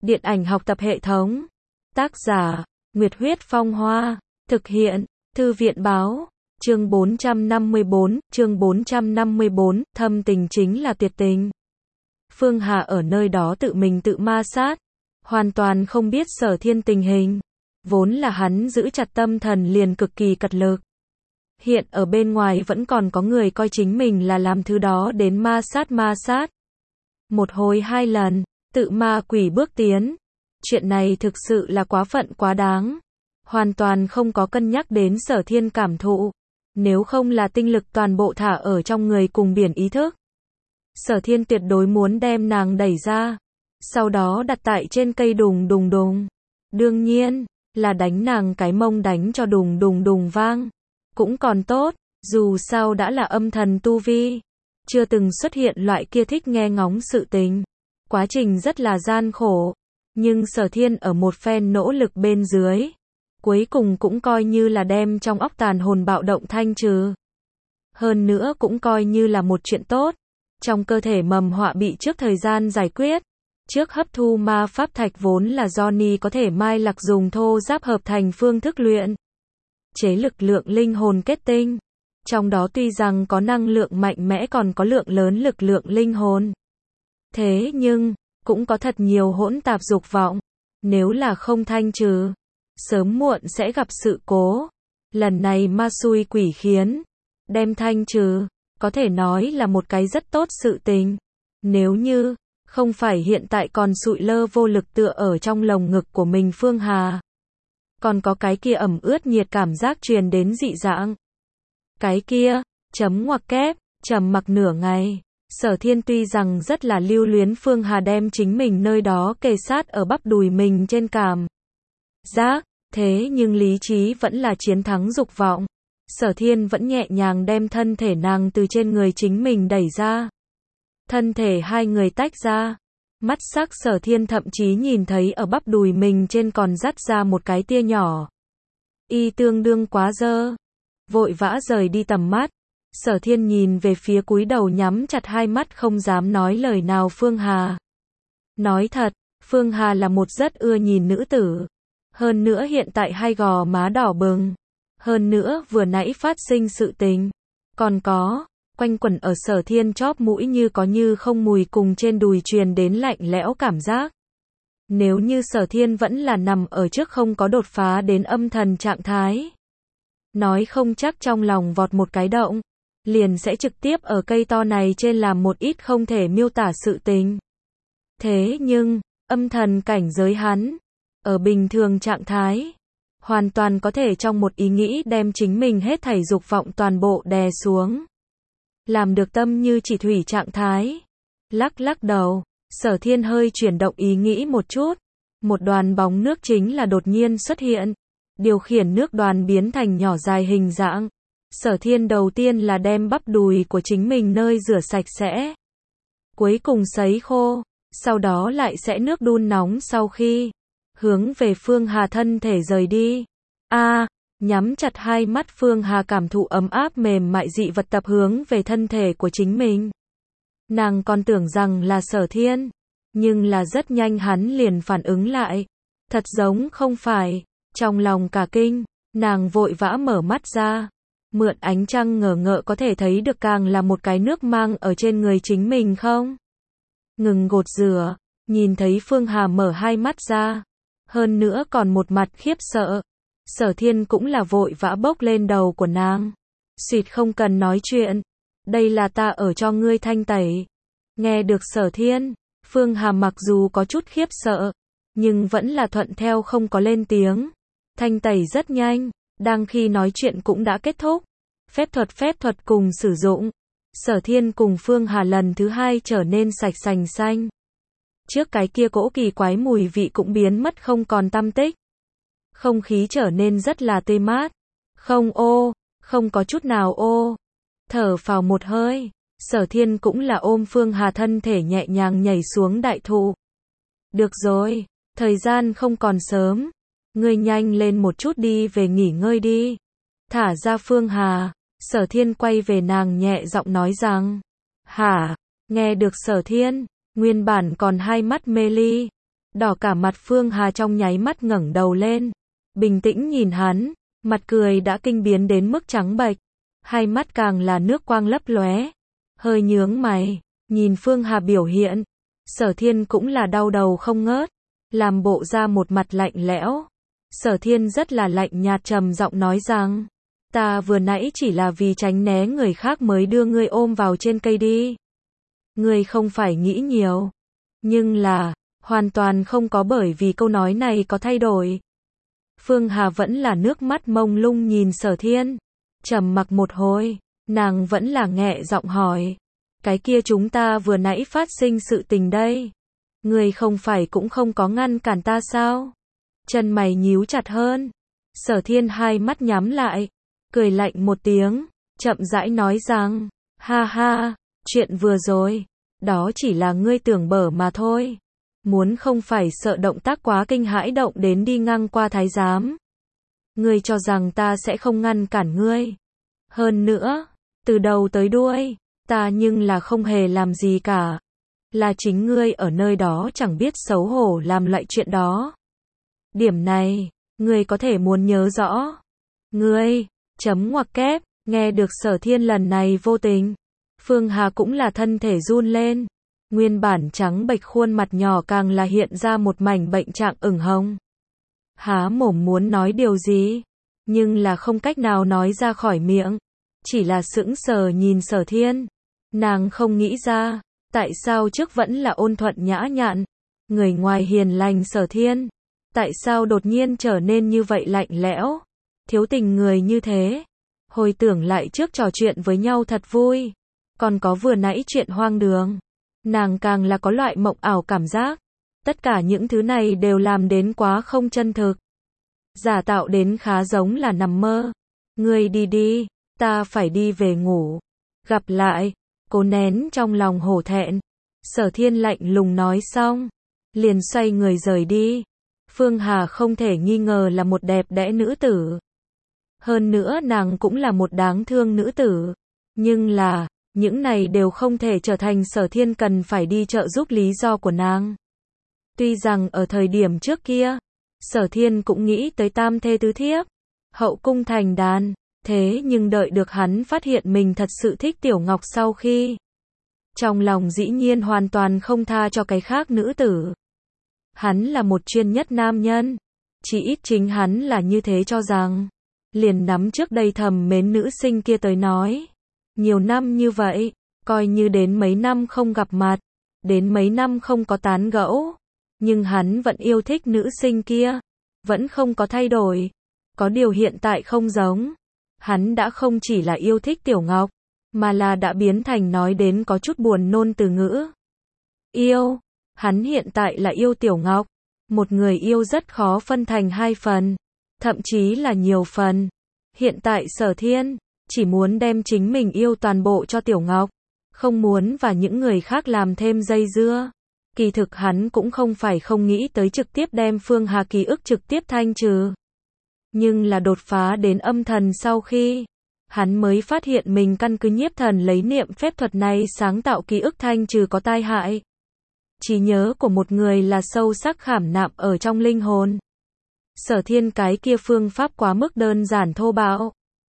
Điện ảnh học tập hệ thống. Tác giả, Nguyệt Huyết Phong Hoa. Thực hiện, Thư viện Báo. Chương 454, thâm tình chính là tuyệt tình. Phương Hà ở nơi đó tự mình tự ma sát, hoàn toàn không biết Sở Thiên tình hình. Vốn là hắn giữ chặt tâm thần liền cực kỳ cật lực. Hiện ở bên ngoài vẫn còn có người coi chính mình là làm thứ đó đến ma sát. Một hồi hai lần, tự ma quỷ bước tiến. Chuyện này thực sự là quá phận quá đáng. Hoàn toàn không có cân nhắc đến Sở Thiên cảm thụ. Nếu không là tinh lực toàn bộ thả ở trong người cùng biển ý thức, Sở Thiên tuyệt đối muốn đem nàng đẩy ra, sau đó đặt tại trên cây đùng đùng đùng. Đương nhiên, là đánh nàng cái mông đánh cho đùng đùng đùng vang. Cũng còn tốt, dù sao đã là âm thần tu vi, chưa từng xuất hiện loại kia thích nghe ngóng sự tình. Quá trình rất là gian khổ, nhưng Sở Thiên ở một phen nỗ lực bên dưới, cuối cùng cũng coi như là đem trong óc tàn hồn bạo động thanh trừ. Hơn nữa cũng coi như là một chuyện tốt. Trong cơ thể mầm họa bị trước thời gian giải quyết. Trước hấp thu ma pháp thạch vốn là Johnny có thể mai lạc dùng thô giáp hợp thành phương thức luyện chế lực lượng linh hồn kết tinh. Trong đó tuy rằng có năng lượng mạnh mẽ còn có lượng lớn lực lượng linh hồn. Thế nhưng, cũng có thật nhiều hỗn tạp dục vọng. Nếu là không thanh trừ, sớm muộn sẽ gặp sự cố. Lần này ma xui quỷ khiến, đem thanh trừ, có thể nói là một cái rất tốt sự tình. Nếu như, không phải hiện tại còn sụi lơ vô lực tựa ở trong lồng ngực của mình Phương Hà. Còn có cái kia ẩm ướt nhiệt cảm giác truyền đến dị dạng. Cái kia, chấm ngoặc kép, trầm mặc nửa ngày. Sở Thiên tuy rằng rất là lưu luyến Phương Hà đem chính mình nơi đó kề sát ở bắp đùi mình trên cảm giác, thế nhưng lý trí vẫn là chiến thắng dục vọng. Sở Thiên vẫn nhẹ nhàng đem thân thể nàng từ trên người chính mình đẩy ra. Thân thể hai người tách ra. Mắt sắc Sở Thiên thậm chí nhìn thấy ở bắp đùi mình trên còn dắt ra một cái tia nhỏ. Y tương đương quá dơ. Vội vã rời đi tầm mắt. Sở Thiên nhìn về phía cúi đầu nhắm chặt hai mắt không dám nói lời nào Phương Hà. Nói thật, Phương Hà là một rất ưa nhìn nữ tử. Hơn nữa hiện tại hai gò má đỏ bừng. Hơn nữa vừa nãy phát sinh sự tình. Còn có, quanh quẩn ở Sở Thiên chóp mũi như có như không mùi cùng trên đùi truyền đến lạnh lẽo cảm giác. Nếu như Sở Thiên vẫn là nằm ở trước không có đột phá đến âm thần trạng thái. Nói không chắc trong lòng vọt một cái động. Liền sẽ trực tiếp ở cây to này trên làm một ít không thể miêu tả sự tình. Thế nhưng, âm thần cảnh giới hắn, ở bình thường trạng thái, hoàn toàn có thể trong một ý nghĩ đem chính mình hết thảy dục vọng toàn bộ đè xuống. Làm được tâm như chỉ thủy trạng thái. Lắc đầu, Sở Thiên hơi chuyển động ý nghĩ một chút. Một đoàn bóng nước chính là đột nhiên xuất hiện. Điều khiển nước đoàn biến thành nhỏ dài hình dạng. Sở Thiên đầu tiên là đem bắp đùi của chính mình nơi rửa sạch sẽ. Cuối cùng sấy khô. Sau đó lại sẽ nước đun nóng sau khi hướng về Phương Hà thân thể rời đi. Nhắm chặt hai mắt Phương Hà cảm thụ ấm áp mềm mại dị vật tập hướng về thân thể của chính mình. Nàng còn tưởng rằng là Sở Thiên, nhưng là rất nhanh hắn liền phản ứng lại. Thật giống không phải, trong lòng cả kinh, nàng vội vã mở mắt ra. Mượn ánh trăng ngờ ngợ có thể thấy được càng là một cái nước mang ở trên người chính mình không? Ngừng gột rửa, nhìn thấy Phương Hà mở hai mắt ra. Hơn nữa còn một mặt khiếp sợ. Sở Thiên cũng là vội vã bốc lên đầu của nàng. Xịt không cần nói chuyện. Đây là ta ở cho ngươi thanh tẩy. Nghe được Sở Thiên, Phương Hà mặc dù có chút khiếp sợ, nhưng vẫn là thuận theo không có lên tiếng. Thanh tẩy rất nhanh, đang khi nói chuyện cũng đã kết thúc. Phép thuật cùng sử dụng. Sở Thiên cùng Phương Hà lần thứ hai trở nên sạch sành xanh. Trước cái kia cỗ kỳ quái mùi vị cũng biến mất không còn tăm tích. Không khí trở nên rất là tươi mát. Không có chút nào Thở phào một hơi. Sở Thiên cũng là ôm Phương Hà thân thể nhẹ nhàng nhảy xuống đại thụ. Được rồi, thời gian không còn sớm. Ngươi nhanh lên một chút đi về nghỉ ngơi đi. Thả ra Phương Hà. Sở Thiên quay về nàng nhẹ giọng nói rằng. Hả? Nghe được Sở Thiên, nguyên bản còn hai mắt mê ly. Đỏ cả mặt Phương Hà trong nháy mắt ngẩng đầu lên, bình tĩnh nhìn hắn, mặt cười đã kinh biến đến mức trắng bệch, hai mắt càng là nước quang lấp lóe, hơi nhướng mày, nhìn Phương Hà biểu hiện, Sở Thiên cũng là đau đầu không ngớt, làm bộ ra một mặt lạnh lẽo. Sở Thiên rất là lạnh nhạt trầm giọng nói rằng, ta vừa nãy chỉ là vì tránh né người khác mới đưa ngươi ôm vào trên cây đi. Ngươi không phải nghĩ nhiều, nhưng là, hoàn toàn không có bởi vì câu nói này có thay đổi. Phương Hà vẫn là nước mắt mông lung nhìn Sở Thiên, trầm mặc một hồi, nàng vẫn là nghẹ giọng hỏi, cái kia chúng ta vừa nãy phát sinh sự tình đây, ngươi không phải cũng không có ngăn cản ta sao? Chân mày nhíu chặt hơn, Sở Thiên hai mắt nhắm lại, cười lạnh một tiếng, chậm rãi nói rằng, ha ha, chuyện vừa rồi, đó chỉ là ngươi tưởng bở mà thôi. Muốn không phải sợ động tác quá kinh hãi động đến đi ngang qua thái giám. Ngươi cho rằng ta sẽ không ngăn cản ngươi. Hơn nữa, từ đầu tới đuôi, ta nhưng là không hề làm gì cả. Là chính ngươi ở nơi đó chẳng biết xấu hổ làm loại chuyện đó. Điểm này, ngươi có thể muốn nhớ rõ. Ngươi, chấm ngoặc kép, nghe được Sở Thiên lần này vô tình. Phương Hà cũng là thân thể run lên. Nguyên bản trắng bệch khuôn mặt nhỏ càng là hiện ra một mảnh bệnh trạng ửng hồng. Há mồm muốn nói điều gì, nhưng là không cách nào nói ra khỏi miệng. Chỉ là sững sờ nhìn Sở Thiên. Nàng không nghĩ ra, tại sao trước vẫn là ôn thuận nhã nhặn, người ngoài hiền lành Sở Thiên. Tại sao đột nhiên trở nên như vậy lạnh lẽo, thiếu tình người như thế. Hồi tưởng lại trước trò chuyện với nhau thật vui, còn có vừa nãy chuyện hoang đường. Nàng càng là có loại mộng ảo cảm giác. Tất cả những thứ này đều làm đến quá không chân thực. Giả tạo đến khá giống là nằm mơ. Ngươi đi đi, ta phải đi về ngủ. Gặp lại, cố nén trong lòng hổ thẹn. Sở Thiên lạnh lùng nói xong, liền xoay người rời đi. Phương Hà không thể nghi ngờ là một đẹp đẽ nữ tử. Hơn nữa nàng cũng là một đáng thương nữ tử. Nhưng là, những này đều không thể trở thành Sở Thiên cần phải đi trợ giúp lý do của nàng. Tuy rằng ở thời điểm trước kia, Sở Thiên cũng nghĩ tới tam thê tứ thiếp, hậu cung thành đàn, thế nhưng đợi được hắn phát hiện mình thật sự thích Tiểu Ngọc sau khi, trong lòng dĩ nhiên hoàn toàn không tha cho cái khác nữ tử. Hắn là một chuyên nhất nam nhân, chỉ ít chính hắn là như thế cho rằng, liền nắm trước đây thầm mến nữ sinh kia tới nói. Nhiều năm như vậy, coi như đến mấy năm không gặp mặt, đến mấy năm không có tán gẫu, nhưng hắn vẫn yêu thích nữ sinh kia, vẫn không có thay đổi. Có điều hiện tại không giống, hắn đã không chỉ là yêu thích Tiểu Ngọc, mà là đã biến thành nói đến có chút buồn nôn từ ngữ. Yêu, hắn hiện tại là yêu Tiểu Ngọc, một người yêu rất khó phân thành hai phần, thậm chí là nhiều phần. Hiện tại Sở Thiên chỉ muốn đem chính mình yêu toàn bộ cho Tiểu Ngọc, không muốn và những người khác làm thêm dây dưa. Kỳ thực hắn cũng không phải không nghĩ tới trực tiếp đem Phương Hà ký ức trực tiếp thanh trừ. Nhưng là đột phá đến âm thần sau khi, hắn mới phát hiện mình căn cứ nhiếp thần lấy niệm phép thuật này sáng tạo ký ức thanh trừ có tai hại. Trí nhớ của một người là sâu sắc khảm nạm ở trong linh hồn. Sở Thiên cái kia phương pháp quá mức đơn giản thô bạo,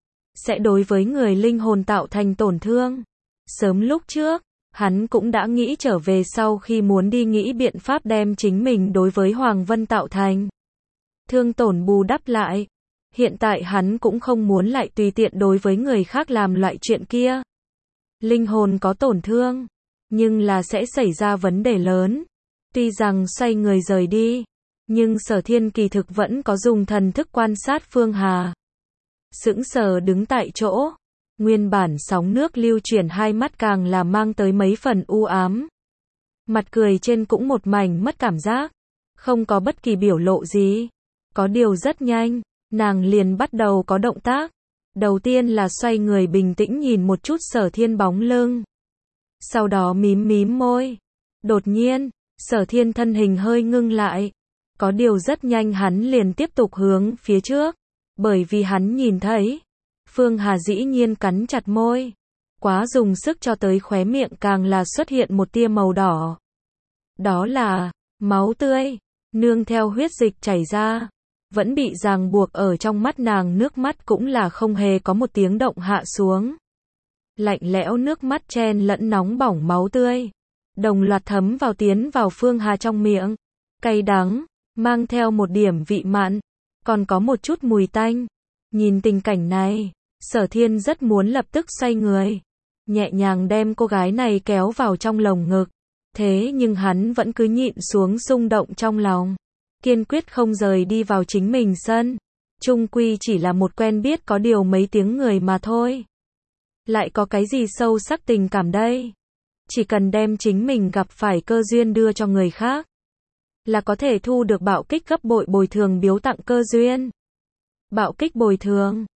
sẽ đối với người linh hồn tạo thành tổn thương. Sớm lúc trước, hắn cũng đã nghĩ trở về sau khi muốn đi nghĩ biện pháp đem chính mình đối với Hoàng Vân tạo thành thương tổn bù đắp lại. Hiện tại hắn cũng không muốn lại tùy tiện đối với người khác làm loại chuyện kia. Linh hồn có tổn thương, nhưng là sẽ xảy ra vấn đề lớn. Tuy rằng xoay người rời đi, nhưng Sở Thiên kỳ thực vẫn có dùng thần thức quan sát Phương Hà. Sững sờ đứng tại chỗ, nguyên bản sóng nước lưu chuyển hai mắt càng là mang tới mấy phần u ám. Mặt cười trên cũng một mảnh mất cảm giác, không có bất kỳ biểu lộ gì. Có điều rất nhanh, nàng liền bắt đầu có động tác. Đầu tiên là xoay người bình tĩnh nhìn một chút Sở Thiên bóng lưng. Sau đó mím mím môi. Đột nhiên, Sở Thiên thân hình hơi ngưng lại. Có điều rất nhanh hắn liền tiếp tục hướng phía trước. Bởi vì hắn nhìn thấy, Phương Hà dĩ nhiên cắn chặt môi. Quá dùng sức cho tới khóe miệng càng là xuất hiện một tia màu đỏ. Đó là máu tươi. nương theo huyết dịch chảy ra, vẫn bị ràng buộc ở trong mắt nàng, nước mắt cũng là không hề có một tiếng động hạ xuống. Lạnh lẽo nước mắt chen lẫn nóng bỏng máu tươi, đồng loạt thấm vào tiến vào Phương Hà trong miệng, cay đắng, mang theo một điểm vị mặn, còn có một chút mùi tanh. Nhìn tình cảnh này, Sở Thiên rất muốn lập tức xoay người, nhẹ nhàng đem cô gái này kéo vào trong lồng ngực. Thế nhưng hắn vẫn cứ nhịn xuống xung động trong lòng, kiên quyết không rời đi vào chính mình sân. Chung quy chỉ là một quen biết có điều mấy tiếng người mà thôi. Lại có cái gì sâu sắc tình cảm đây? Chỉ cần đem chính mình gặp phải cơ duyên đưa cho người khác, là có thể thu được bạo kích gấp bội bồi thường biếu tặng cơ duyên. Bạo kích bồi thường.